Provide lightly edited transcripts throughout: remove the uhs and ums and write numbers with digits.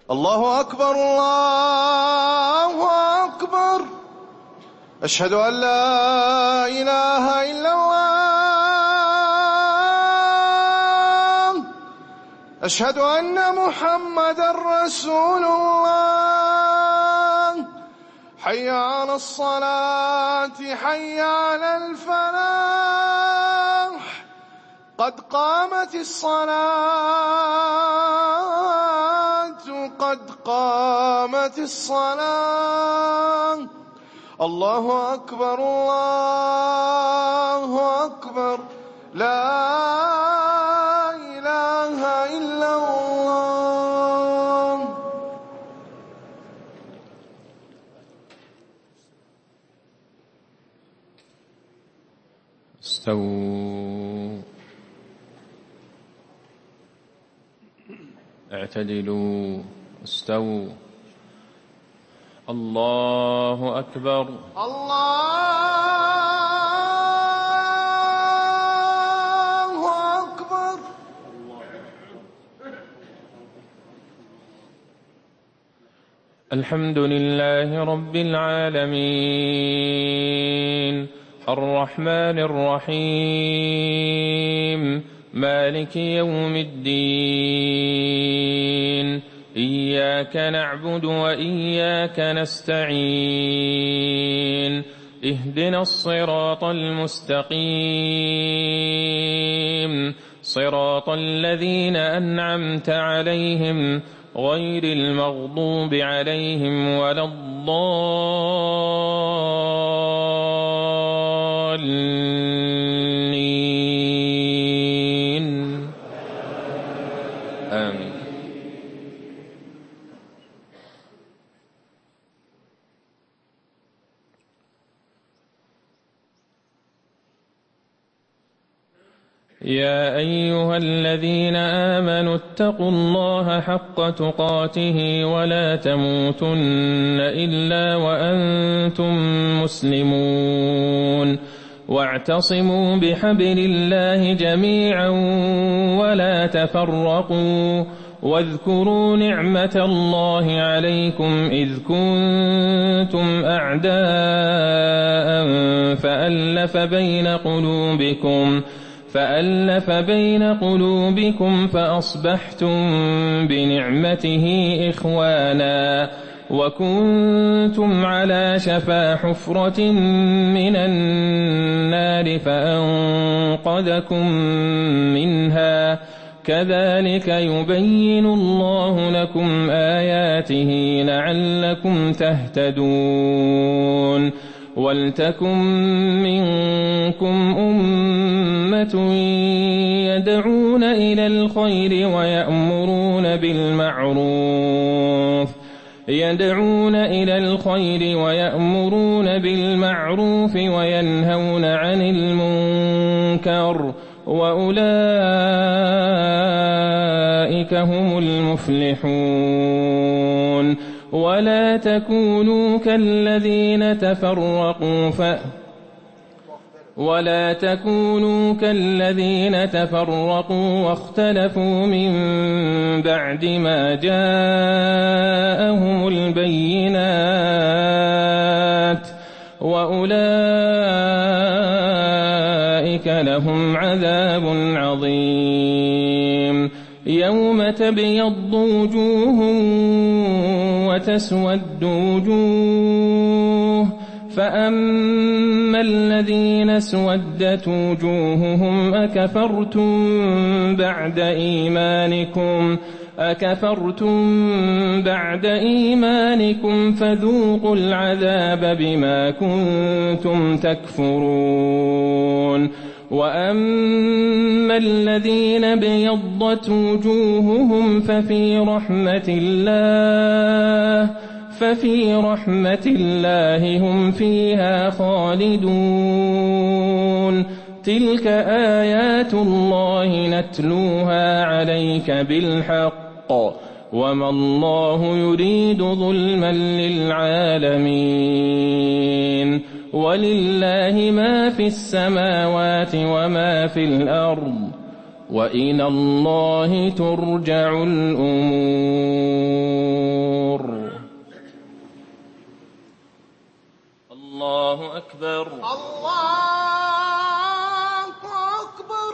الله أكبر الله أكبر. أشهد أن لا إله إلا الله. أشهد أن محمدا رسول الله. حي على الصلاة حي على الفلاح. قد قامت الصلاة قد قامت الصلاة. الله أكبر الله أكبر. لا إله إلا الله. استووا اعتدلوا استووا. الله أكبر الله أكبر. الحمد لله رب العالمين الرحمن الرحيم مالك يوم الدين. إياك نعبد وإياك نستعين. اهدنا الصراط المستقيم صراط الذين أنعمت عليهم غير المغضوب عليهم ولا الضالين. آمين. يا أيها الذين آمنوا اتقوا الله حق تقاته ولا تموتن إلا وأنتم مسلمون. واعتصموا بحبل الله جميعا ولا تفرقوا. واذكروا نعمة الله عليكم إذ كنتم أعداء فألف بين قلوبكم فأصبحتم بنعمته إخوانا وكنتم على شفا حفرة من النار فأنقذكم منها. كذلك يبين الله لكم آياته لعلكم تهتدون. ولتكن منكم أمة يدعون إلى الخير ويأمرون بالمعروف وينهون عن المنكر وأولئك هم المفلحون. ولا تكونوا كالذين تفرقوا واختلفوا من بعد ما جاءهم البينات وأولئك لهم عذاب عظيم. يوم تبيض وجوه وتسود وجوه. فأما الذين اسودت وجوههم أكفرتم بعد إيمانكم فذوقوا العذاب بما كنتم تكفرون. وأما الذين ابيضت وجوههم ففي رحمة الله هم فيها خالدون. تلك آيات الله نتلوها عليك بالحق وما الله يريد ظلما للعالمين. ولله ما في السماوات وما في الأرض ۖ وإلى الله ترجع الأمور. أكبر. الله أكبر.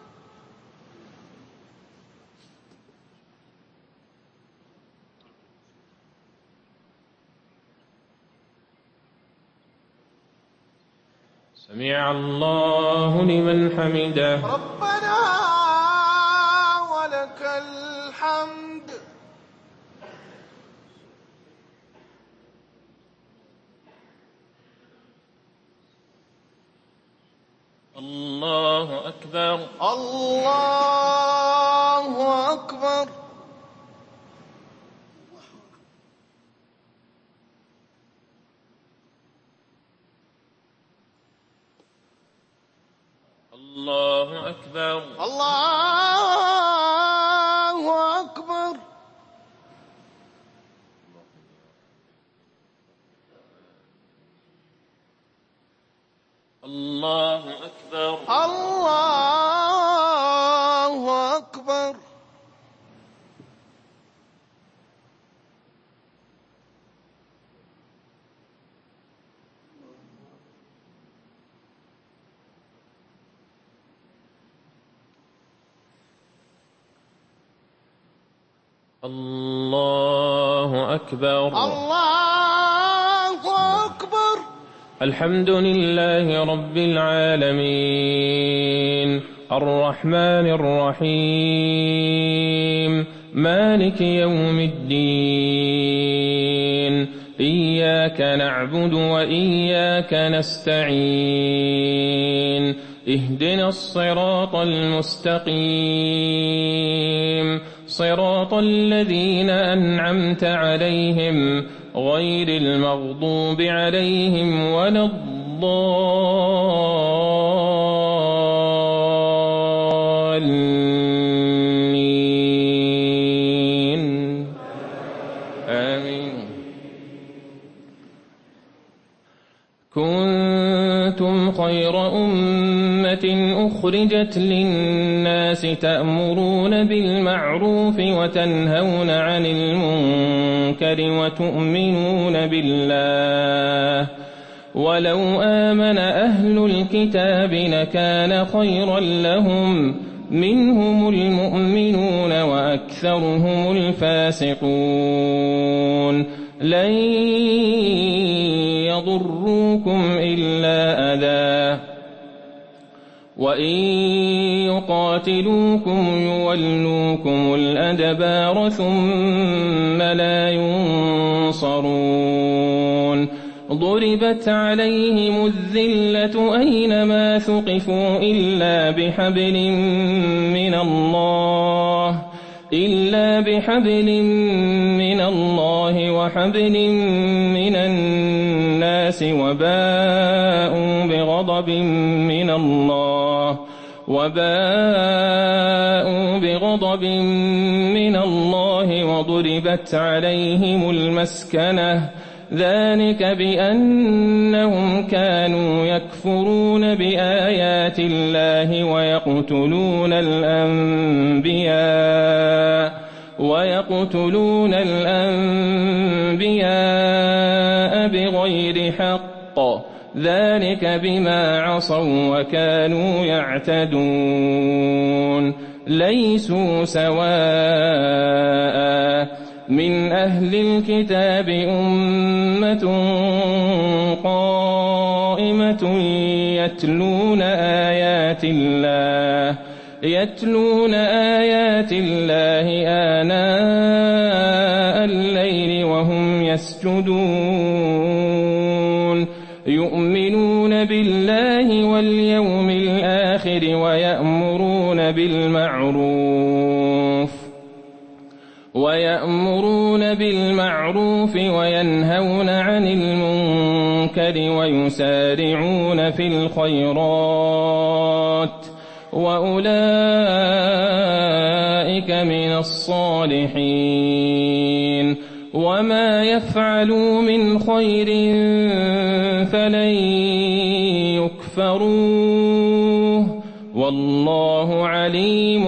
سمع الله لمن حمده. ربنا ولك الحمد. الله أكبر. الله أكبر. الله أكبر. الله أكبر. الله أكبر. الله أكبر. الله أكبر. الله أكبر. الحمد لله رب العالمين الرحمن الرحيم مالك يوم الدين إياك نعبد وإياك نستعين اهدنا الصراط المستقيم صراط الذين أنعمت عليهم غير المغضوب عليهم ولا الضالين آمين. كنتم خير أمة أخرجت للناس تأمرون بالمعروف وتنهون عن المنكر وتؤمنون بالله ولو آمن أهل الكتاب لكان خيرا لهم منهم المؤمنون وأكثرهم الفاسقون لن يضروكم إلا أذى وإن يقاتلوكم يولوكم الأدبار ثم لا ينصرون ضربت عليهم الذلة أينما ثقفوا إلا بحبل من الله وحبل من الناس وباءوا بغضب من الله وضربت عليهم المسكنة ذلك بأنهم كانوا يكفرون بآيات الله ويقتلون الأنبياء بغير حق ذلك بما عصوا وكانوا يعتدون ليسوا سواء من أهل الكتاب أمة قائمة يتلون آيات الله آناء الليل وهم يسجدون يؤمنون بالله واليوم الآخر ويأمرون بالمعروف وينهون عن المنكر ويسارعون في الخيرات وأولئك من الصالحين وما يفعلوا من خير فلن يكفروه والله عليم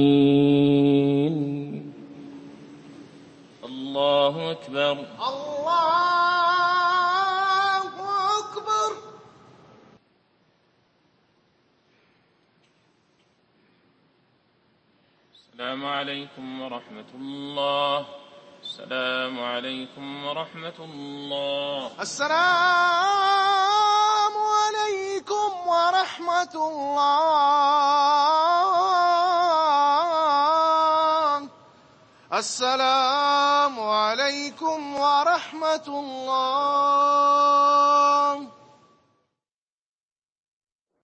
بالمتقين. الله أكبر. الله السلام عليكم ورحمة الله. السلام عليكم ورحمة الله. السلام عليكم ورحمة الله. السلام عليكم ورحمة الله.